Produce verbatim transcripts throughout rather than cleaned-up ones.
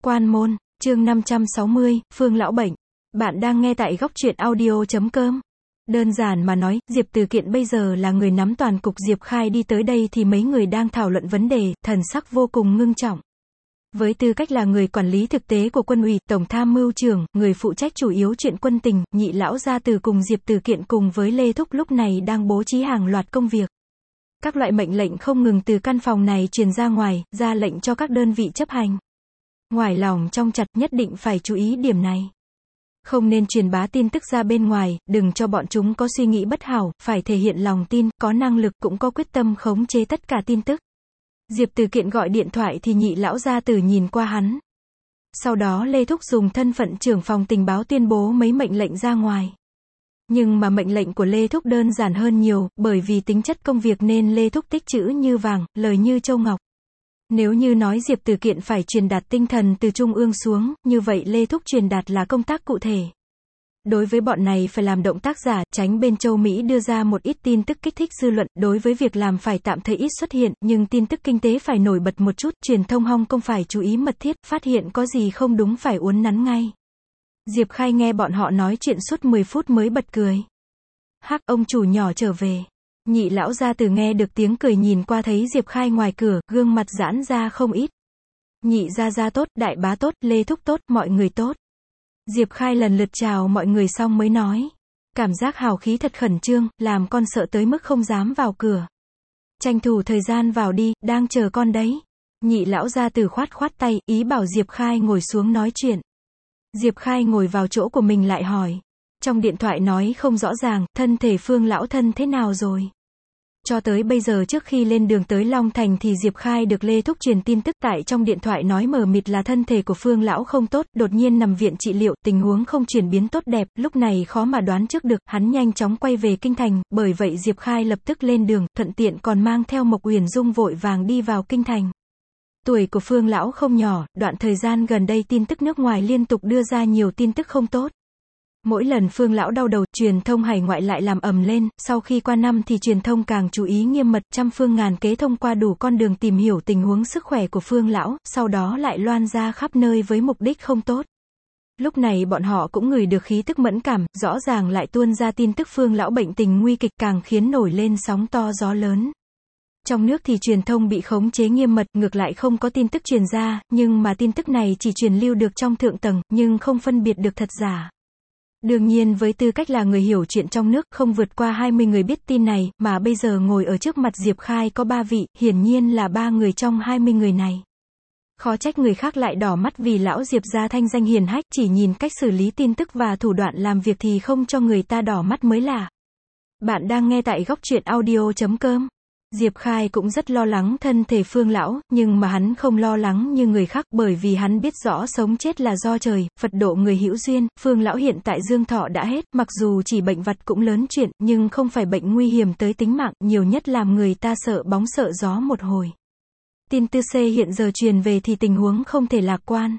Quan môn, chương năm trăm sáu mươi, Phương lão bệnh. Bạn đang nghe tại góc truyện audio chấm com. Đơn giản mà nói, Diệp Từ Kiện bây giờ là người nắm toàn cục. Diệp Khai đi tới đây thì mấy người đang thảo luận vấn đề, thần sắc vô cùng ngưng trọng. Với tư cách là người quản lý thực tế của quân ủy, tổng tham mưu trưởng, người phụ trách chủ yếu chuyện quân tình, Nhị lão gia từ cùng Diệp Từ Kiện cùng với Lê Thúc lúc này đang bố trí hàng loạt công việc. Các loại mệnh lệnh không ngừng từ căn phòng này truyền ra ngoài, ra lệnh cho các đơn vị chấp hành. Ngoài lòng trong chặt, nhất định phải chú ý điểm này. Không nên truyền bá tin tức ra bên ngoài, đừng cho bọn chúng có suy nghĩ bất hảo, phải thể hiện lòng tin, có năng lực cũng có quyết tâm khống chế tất cả tin tức. Diệp Từ Kiện gọi điện thoại thì Nhị lão gia tử nhìn qua hắn. Sau đó Lê Thúc dùng thân phận trưởng phòng tình báo tuyên bố mấy mệnh lệnh ra ngoài. Nhưng mà mệnh lệnh của Lê Thúc đơn giản hơn nhiều, bởi vì tính chất công việc nên Lê Thúc tích chữ như vàng, lời như châu ngọc. Nếu như nói Diệp Từ Kiện phải truyền đạt tinh thần từ trung ương xuống, như vậy Lê Thúc truyền đạt là công tác cụ thể. Đối với bọn này phải làm động tác giả, tránh bên châu Mỹ đưa ra một ít tin tức kích thích dư luận, đối với việc làm phải tạm thời ít xuất hiện, nhưng tin tức kinh tế phải nổi bật một chút, truyền thông Hong Kong phải chú ý mật thiết, phát hiện có gì không đúng phải uốn nắn ngay. Diệp Khai nghe bọn họ nói chuyện suốt mười phút mới bật cười. Hắc, ông chủ nhỏ trở về. Nhị lão gia từ nghe được tiếng cười nhìn qua thấy Diệp Khai ngoài cửa, gương mặt giãn ra không ít. Nhị gia gia tốt, đại bá tốt, Lê Thúc tốt, mọi người tốt. Diệp Khai lần lượt chào mọi người xong mới nói. Cảm giác hào khí thật khẩn trương, làm con sợ tới mức không dám vào cửa. Tranh thủ thời gian vào đi, đang chờ con đấy. Nhị lão gia từ khoát khoát tay, ý bảo Diệp Khai ngồi xuống nói chuyện. Diệp Khai ngồi vào chỗ của mình lại hỏi. Trong điện thoại nói không rõ ràng, thân thể Phương lão thân thế nào rồi? Cho tới bây giờ trước khi lên đường tới Long Thành thì Diệp Khai được Lê Thúc truyền tin tức tại trong điện thoại nói mờ mịt là thân thể của Phương lão không tốt, đột nhiên nằm viện trị liệu, tình huống không chuyển biến tốt đẹp, lúc này khó mà đoán trước được, hắn nhanh chóng quay về kinh thành, bởi vậy Diệp Khai lập tức lên đường, thuận tiện còn mang theo Mộc Uyển Dung vội vàng đi vào kinh thành. Tuổi của Phương lão không nhỏ, đoạn thời gian gần đây tin tức nước ngoài liên tục đưa ra nhiều tin tức không tốt. Mỗi lần Phương lão đau đầu, truyền thông hải ngoại lại làm ầm lên, sau khi qua năm thì truyền thông càng chú ý nghiêm mật, trăm phương ngàn kế thông qua đủ con đường tìm hiểu tình huống sức khỏe của Phương lão, sau đó lại loan ra khắp nơi với mục đích không tốt. Lúc này bọn họ cũng ngửi được khí tức mẫn cảm, rõ ràng lại tuôn ra tin tức Phương lão bệnh tình nguy kịch, càng khiến nổi lên sóng to gió lớn. Trong nước thì truyền thông bị khống chế nghiêm mật, ngược lại không có tin tức truyền ra, nhưng mà tin tức này chỉ truyền lưu được trong thượng tầng, nhưng không phân biệt được thật giả. Đương nhiên với tư cách là người hiểu chuyện trong nước, không vượt qua hai mươi người biết tin này, mà bây giờ ngồi ở trước mặt Diệp Khai có ba vị, hiển nhiên là ba người trong hai mươi người này. Khó trách người khác lại đỏ mắt vì lão Diệp gia thanh danh hiền hách, chỉ nhìn cách xử lý tin tức và thủ đoạn làm việc thì không cho người ta đỏ mắt mới lạ. Bạn đang nghe tại góc truyện audio chấm com. Diệp Khai cũng rất lo lắng thân thể Phương lão, nhưng mà hắn không lo lắng như người khác, bởi vì hắn biết rõ sống chết là do trời, Phật độ người hữu duyên. Phương lão hiện tại dương thọ đã hết, mặc dù chỉ bệnh vặt cũng lớn chuyện, nhưng không phải bệnh nguy hiểm tới tính mạng, nhiều nhất làm người ta sợ bóng sợ gió một hồi. Tin tư C hiện giờ truyền về thì tình huống không thể lạc quan.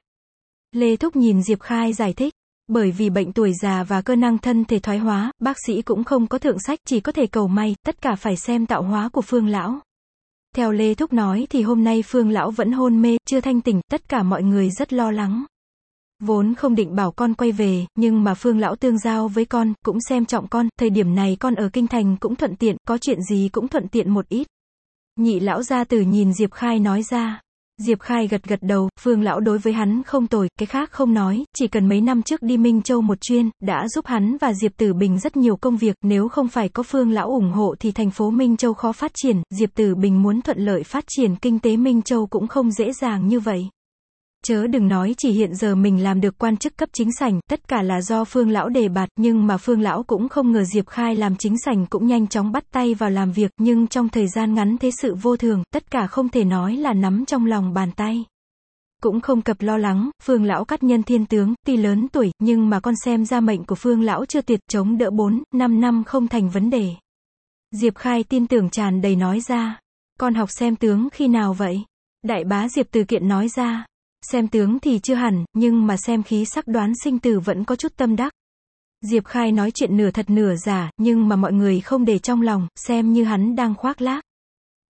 Lê Thúc nhìn Diệp Khai giải thích. Bởi vì bệnh tuổi già và cơ năng thân thể thoái hóa, bác sĩ cũng không có thượng sách, chỉ có thể cầu may, tất cả phải xem tạo hóa của Phương lão. Theo Lê Thúc nói thì hôm nay Phương lão vẫn hôn mê, chưa thanh tỉnh, tất cả mọi người rất lo lắng. Vốn không định bảo con quay về, nhưng mà Phương lão tương giao với con, cũng xem trọng con, thời điểm này con ở kinh thành cũng thuận tiện, có chuyện gì cũng thuận tiện một ít. Nhị lão gia tử nhìn Diệp Khai nói ra. Diệp Khai gật gật đầu, Phương lão đối với hắn không tồi, cái khác không nói, chỉ cần mấy năm trước đi Minh Châu một chuyến, đã giúp hắn và Diệp Tử Bình rất nhiều công việc, nếu không phải có Phương lão ủng hộ thì thành phố Minh Châu khó phát triển, Diệp Tử Bình muốn thuận lợi phát triển kinh tế Minh Châu cũng không dễ dàng như vậy. Chớ đừng nói chỉ hiện giờ mình làm được quan chức cấp chính sảnh, tất cả là do Phương lão đề bạt, nhưng mà Phương lão cũng không ngờ Diệp Khai làm chính sảnh cũng nhanh chóng bắt tay vào làm việc, nhưng trong thời gian ngắn thế sự vô thường, tất cả không thể nói là nắm trong lòng bàn tay. Cũng không cập lo lắng, Phương lão cắt nhân thiên tướng, tuy lớn tuổi, nhưng mà con xem ra mệnh của Phương lão chưa tuyệt, chống đỡ bốn, năm năm không thành vấn đề. Diệp Khai tin tưởng tràn đầy nói ra. Con học xem tướng khi nào vậy? Đại bá Diệp Từ Kiện nói ra. Xem tướng thì chưa hẳn, nhưng mà xem khí sắc đoán sinh tử vẫn có chút tâm đắc. Diệp Khai nói chuyện nửa thật nửa giả, nhưng mà mọi người không để trong lòng, xem như hắn đang khoác lác.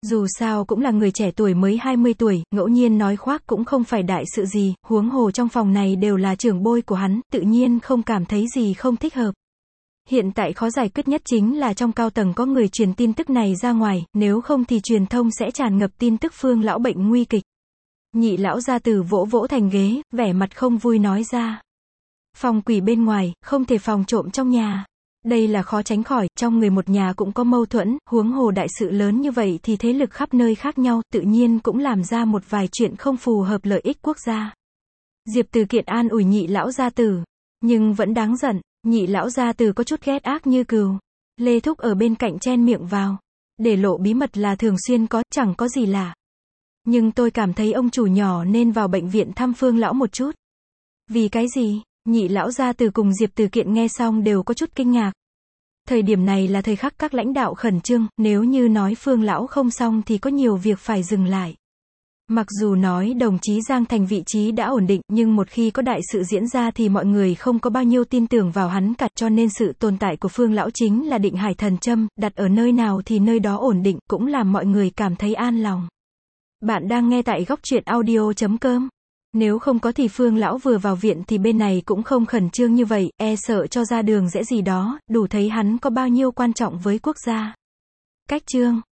Dù sao cũng là người trẻ tuổi mới hai mươi tuổi, ngẫu nhiên nói khoác cũng không phải đại sự gì, huống hồ trong phòng này đều là trưởng bối của hắn, tự nhiên không cảm thấy gì không thích hợp. Hiện tại khó giải quyết nhất chính là trong cao tầng có người truyền tin tức này ra ngoài, nếu không thì truyền thông sẽ tràn ngập tin tức Phương lão bệnh nguy kịch. Nhị lão gia tử vỗ vỗ thành ghế, vẻ mặt không vui nói ra. Phòng quỷ bên ngoài, không thể phòng trộm trong nhà. Đây là khó tránh khỏi, trong người một nhà cũng có mâu thuẫn, huống hồ đại sự lớn như vậy thì thế lực khắp nơi khác nhau, tự nhiên cũng làm ra một vài chuyện không phù hợp lợi ích quốc gia. Diệp Từ Kiện an ủi nhị lão gia tử, nhưng vẫn đáng giận, nhị lão gia tử có chút ghét ác như cừu. Lê Thúc ở bên cạnh chen miệng vào, để lộ bí mật là thường xuyên có, chẳng có gì lạ. Nhưng tôi cảm thấy ông chủ nhỏ nên vào bệnh viện thăm Phương lão một chút. Vì cái gì? Nhị lão gia tử cùng Diệp Từ Kiện nghe xong đều có chút kinh ngạc. Thời điểm này là thời khắc các lãnh đạo khẩn trương, nếu như nói Phương lão không xong thì có nhiều việc phải dừng lại. Mặc dù nói đồng chí Giang Thành vị trí đã ổn định, nhưng một khi có đại sự diễn ra thì mọi người không có bao nhiêu tin tưởng vào hắn cả, cho nên sự tồn tại của Phương lão chính là định hải thần châm, đặt ở nơi nào thì nơi đó ổn định, cũng làm mọi người cảm thấy an lòng. Bạn đang nghe tại góc truyện audio chấm com. Nếu không có thì Phương lão vừa vào viện thì bên này cũng không khẩn trương như vậy, e sợ cho ra đường rẽ gì đó, đủ thấy hắn có bao nhiêu quan trọng với quốc gia. Cách chương